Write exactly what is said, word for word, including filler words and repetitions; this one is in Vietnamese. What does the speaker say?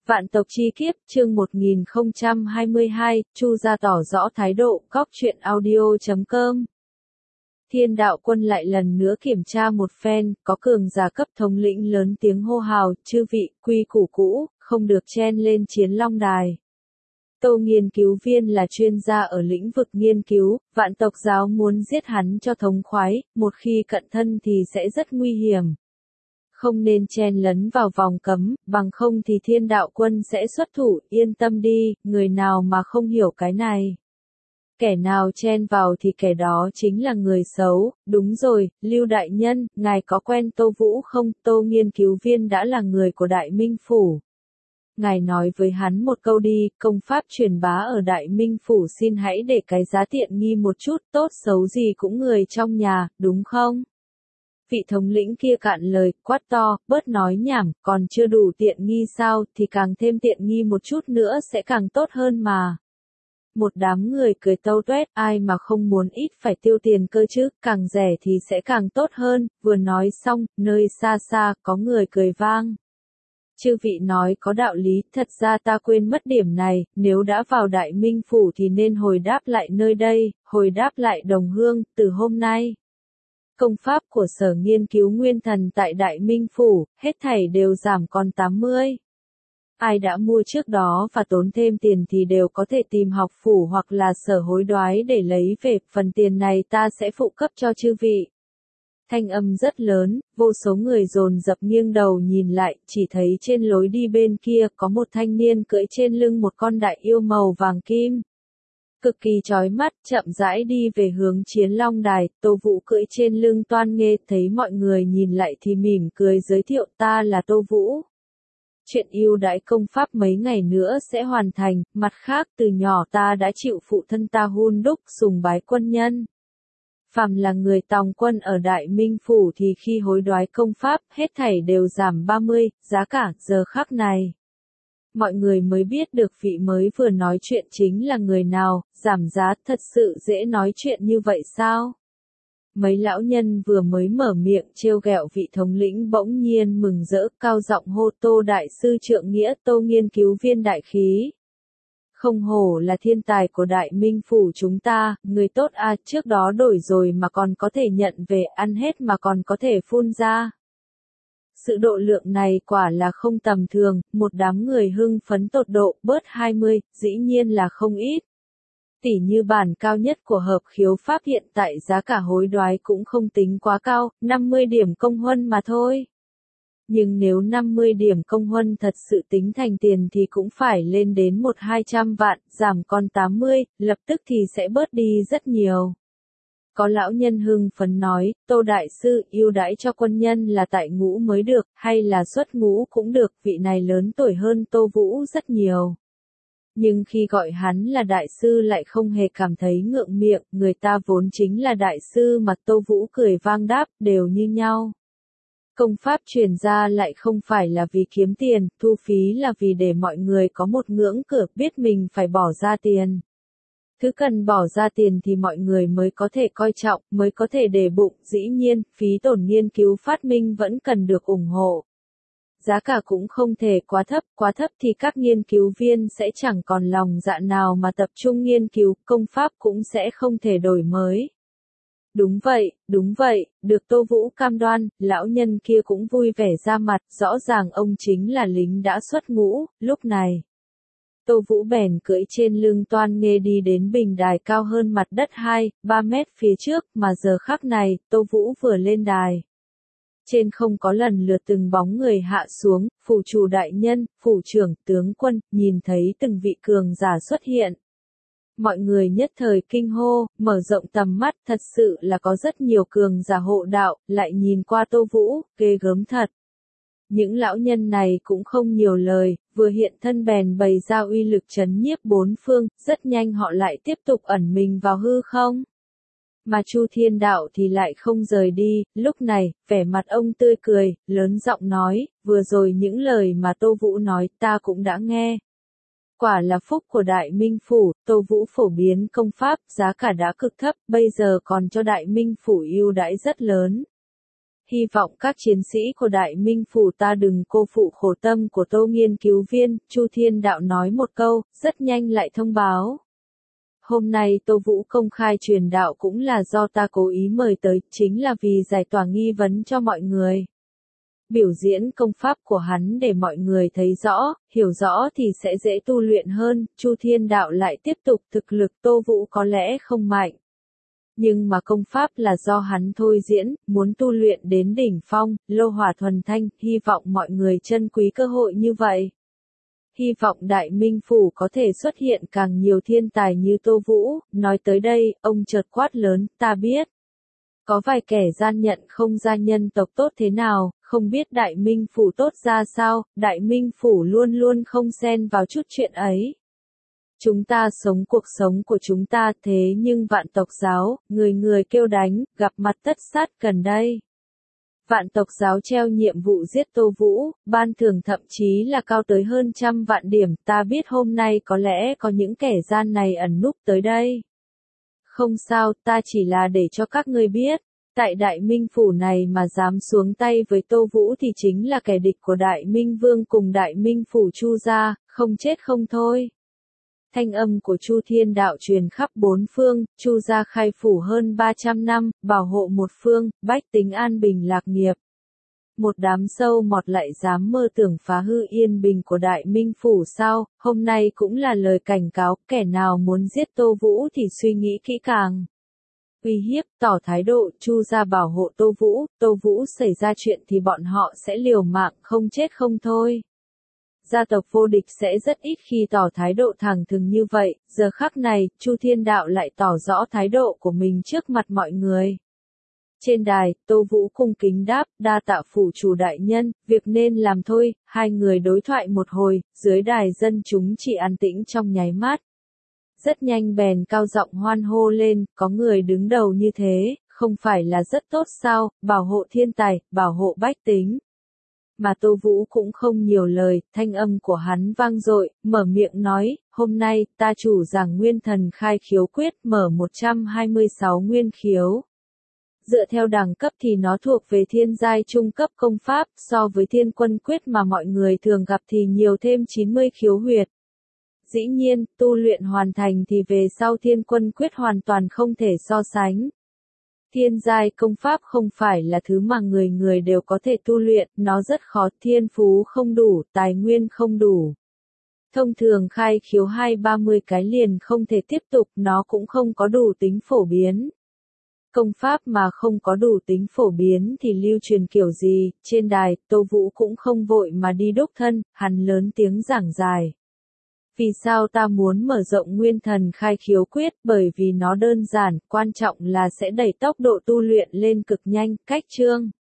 Vạn tộc chi kiếp, chương một nghìn không trăm hai mươi hai, Chu gia tỏ rõ thái độ, góc truyện audio chấm com. Thiên đạo quân lại lần nữa kiểm tra một phen, có cường giả cấp thống lĩnh lớn tiếng hô hào, chư vị, quy củ cũ, không được chen lên chiến long đài. Tô nghiên cứu viên là chuyên gia ở lĩnh vực nghiên cứu, vạn tộc giáo muốn giết hắn cho thống khoái, một khi cận thân thì sẽ rất nguy hiểm. Không nên chen lấn vào vòng cấm, bằng không thì thiên đạo quân sẽ xuất thủ, yên tâm đi, người nào mà không hiểu cái này. Kẻ nào chen vào thì kẻ đó chính là người xấu, đúng rồi, Lưu Đại Nhân, ngài có quen Tô Vũ không? Tô nghiên cứu viên đã là người của Đại Minh Phủ. Ngài nói với hắn một câu đi, công pháp truyền bá ở Đại Minh Phủ xin hãy để cái giá tiện nghi một chút, tốt xấu gì cũng người trong nhà, đúng không? Vị thống lĩnh kia cạn lời, quát to, bớt nói nhảm, còn chưa đủ tiện nghi sao, thì càng thêm tiện nghi một chút nữa sẽ càng tốt hơn mà. Một đám người cười tâu tuét, ai mà không muốn ít phải tiêu tiền cơ chứ, càng rẻ thì sẽ càng tốt hơn, vừa nói xong, nơi xa xa, có người cười vang. Chư vị nói có đạo lý, thật ra ta quên mất điểm này, nếu đã vào Đại Minh Phủ thì nên hồi đáp lại nơi đây, hồi đáp lại đồng hương, từ hôm nay. Công pháp của Sở Nghiên cứu Nguyên Thần tại Đại Minh Phủ, hết thảy đều giảm còn tám mươi. Ai đã mua trước đó và tốn thêm tiền thì đều có thể tìm học phủ hoặc là sở hối đoái để lấy về, phần tiền này ta sẽ phụ cấp cho chư vị. Thanh âm rất lớn, vô số người dồn dập nghiêng đầu nhìn lại, chỉ thấy trên lối đi bên kia có một thanh niên cưỡi trên lưng một con đại yêu màu vàng kim. Cực kỳ chói mắt, chậm rãi đi về hướng chiến long đài, Tô Vũ cưỡi trên lưng Toan Nghê, thấy mọi người nhìn lại thì mỉm cười giới thiệu, ta là Tô Vũ. Chuyện ưu đãi công pháp mấy ngày nữa sẽ hoàn thành, mặt khác từ nhỏ ta đã chịu phụ thân ta hun đúc sùng bái quân nhân. Phàm là người tòng quân ở Đại Minh Phủ thì khi hối đoái công pháp, hết thảy đều giảm ba mươi, giá cả giờ khắc này. Mọi người mới biết được vị mới vừa nói chuyện chính là người nào, giảm giá thật sự dễ nói chuyện như vậy sao? Mấy lão nhân vừa mới mở miệng trêu ghẹo vị thống lĩnh bỗng nhiên mừng rỡ cao giọng hô Tô Đại Sư Trượng Nghĩa, Tô nghiên cứu viên đại khí. Không hổ là thiên tài của Đại Minh Phủ chúng ta, người tốt à, trước đó đổi rồi mà còn có thể nhận về, ăn hết mà còn có thể phun ra. Sự độ lượng này quả là không tầm thường, một đám người hưng phấn tột độ, bớt hai mươi, dĩ nhiên là không ít. Tỷ như bản cao nhất của hợp khiếu pháp hiện tại giá cả hối đoái cũng không tính quá cao, năm mươi điểm công huân mà thôi. Nhưng nếu năm mươi điểm công huân thật sự tính thành tiền thì cũng phải lên đến một hai trăm vạn, giảm còn tám mươi, lập tức thì sẽ bớt đi rất nhiều. Có lão nhân hưng phấn nói, Tô Đại Sư, ưu đãi cho quân nhân là tại ngũ mới được, hay là xuất ngũ cũng được, vị này lớn tuổi hơn Tô Vũ rất nhiều. Nhưng khi gọi hắn là Đại Sư lại không hề cảm thấy ngượng miệng, người ta vốn chính là Đại Sư mà Tô Vũ cười vang đáp, đều như nhau. Công pháp truyền ra lại không phải là vì kiếm tiền, thu phí là vì để mọi người có một ngưỡng cửa biết mình phải bỏ ra tiền. Thứ cần bỏ ra tiền thì mọi người mới có thể coi trọng, mới có thể để bụng, dĩ nhiên, phí tổn nghiên cứu phát minh vẫn cần được ủng hộ. Giá cả cũng không thể quá thấp, quá thấp thì các nghiên cứu viên sẽ chẳng còn lòng dạ nào mà tập trung nghiên cứu, công pháp cũng sẽ không thể đổi mới. Đúng vậy, đúng vậy, được Tô Vũ cam đoan, lão nhân kia cũng vui vẻ ra mặt, rõ ràng ông chính là lính đã xuất ngũ, lúc này. Tô Vũ bèn cưỡi trên lưng Toan Nghê đi đến bình đài cao hơn mặt đất hai, ba mét phía trước, mà giờ khắc này, Tô Vũ vừa lên đài. Trên không có lần lượt từng bóng người hạ xuống, phủ chủ đại nhân, phủ trưởng, tướng quân, nhìn thấy từng vị cường giả xuất hiện. Mọi người nhất thời kinh hô, mở rộng tầm mắt, thật sự là có rất nhiều cường giả hộ đạo, lại nhìn qua Tô Vũ, ghê gớm thật. Những lão nhân này cũng không nhiều lời, vừa hiện thân bèn bày ra uy lực trấn nhiếp bốn phương, rất nhanh họ lại tiếp tục ẩn mình vào hư không. Mà Chu Thiên Đạo thì lại không rời đi, lúc này, vẻ mặt ông tươi cười, lớn giọng nói, vừa rồi những lời mà Tô Vũ nói ta cũng đã nghe. Quả là phúc của Đại Minh Phủ, Tô Vũ phổ biến công pháp, giá cả đã cực thấp, bây giờ còn cho Đại Minh Phủ ưu đãi rất lớn. Hy vọng các chiến sĩ của Đại Minh Phủ ta đừng cô phụ khổ tâm của Tô nghiên cứu viên, Chu Thiên Đạo nói một câu, rất nhanh lại thông báo. Hôm nay Tô Vũ công khai truyền đạo cũng là do ta cố ý mời tới, chính là vì giải tỏa nghi vấn cho mọi người. Biểu diễn công pháp của hắn để mọi người thấy rõ, hiểu rõ thì sẽ dễ tu luyện hơn, Chu Thiên Đạo lại tiếp tục thực lực Tô Vũ có lẽ không mạnh. Nhưng mà công pháp là do hắn thôi diễn, muốn tu luyện đến đỉnh phong, lô hỏa thuần thanh, hy vọng mọi người trân quý cơ hội như vậy. Hy vọng Đại Minh Phủ có thể xuất hiện càng nhiều thiên tài như Tô Vũ, nói tới đây, ông chợt quát lớn, ta biết. Có vài kẻ gian nhận không ra nhân tộc tốt thế nào, không biết Đại Minh Phủ tốt ra sao, Đại Minh Phủ luôn luôn không xen vào chút chuyện ấy. Chúng ta sống cuộc sống của chúng ta thế nhưng vạn tộc giáo, người người kêu đánh, gặp mặt tất sát gần đây. Vạn tộc giáo treo nhiệm vụ giết Tô Vũ, ban thưởng thậm chí là cao tới hơn trăm vạn điểm, ta biết hôm nay có lẽ có những kẻ gian này ẩn núp tới đây. Không sao, ta chỉ là để cho các ngươi biết, tại Đại Minh Phủ này mà dám xuống tay với Tô Vũ thì chính là kẻ địch của Đại Minh Vương cùng Đại Minh Phủ Chu gia, không chết không thôi. Thanh âm của Chu Thiên Đạo truyền khắp bốn phương, Chu gia khai phủ hơn ba trăm năm, bảo hộ một phương, bách tính an bình lạc nghiệp. Một đám sâu mọt lại dám mơ tưởng phá hư yên bình của Đại Minh Phủ sao, hôm nay cũng là lời cảnh cáo, kẻ nào muốn giết Tô Vũ thì suy nghĩ kỹ càng. Uy hiếp, tỏ thái độ, Chu gia bảo hộ Tô Vũ, Tô Vũ xảy ra chuyện thì bọn họ sẽ liều mạng, không chết không thôi. Gia tộc vô địch sẽ rất ít khi tỏ thái độ thẳng thừng như vậy, giờ khắc này, Chu Thiên Đạo lại tỏ rõ thái độ của mình trước mặt mọi người. Trên đài, Tô Vũ cung kính đáp, đa tạ phủ chủ đại nhân, việc nên làm thôi, hai người đối thoại một hồi, dưới đài dân chúng chỉ an tĩnh trong nháy mắt. Rất nhanh bèn cao giọng hoan hô lên, có người đứng đầu như thế, không phải là rất tốt sao, bảo hộ thiên tài, bảo hộ bách tính. Mà Tô Vũ cũng không nhiều lời, thanh âm của hắn vang dội, mở miệng nói, hôm nay, ta chủ giảng nguyên thần khai khiếu quyết mở một trăm hai mươi sáu nguyên khiếu. Dựa theo đẳng cấp thì nó thuộc về thiên giai trung cấp công pháp, so với thiên quân quyết mà mọi người thường gặp thì nhiều thêm chín mươi khiếu huyệt. Dĩ nhiên, tu luyện hoàn thành thì về sau thiên quân quyết hoàn toàn không thể so sánh. Thiên giai công pháp không phải là thứ mà người người đều có thể tu luyện, nó rất khó, thiên phú không đủ, tài nguyên không đủ. Thông thường khai khiếu hai ba mươi cái liền không thể tiếp tục, nó cũng không có đủ tính phổ biến. Công pháp mà không có đủ tính phổ biến thì lưu truyền kiểu gì, trên đài, Tô Vũ cũng không vội mà đi đúc thân, hắn lớn tiếng giảng giải. Vì sao ta muốn mở rộng nguyên thần khai khiếu quyết, bởi vì nó đơn giản, quan trọng là sẽ đẩy tốc độ tu luyện lên cực nhanh, cách chương.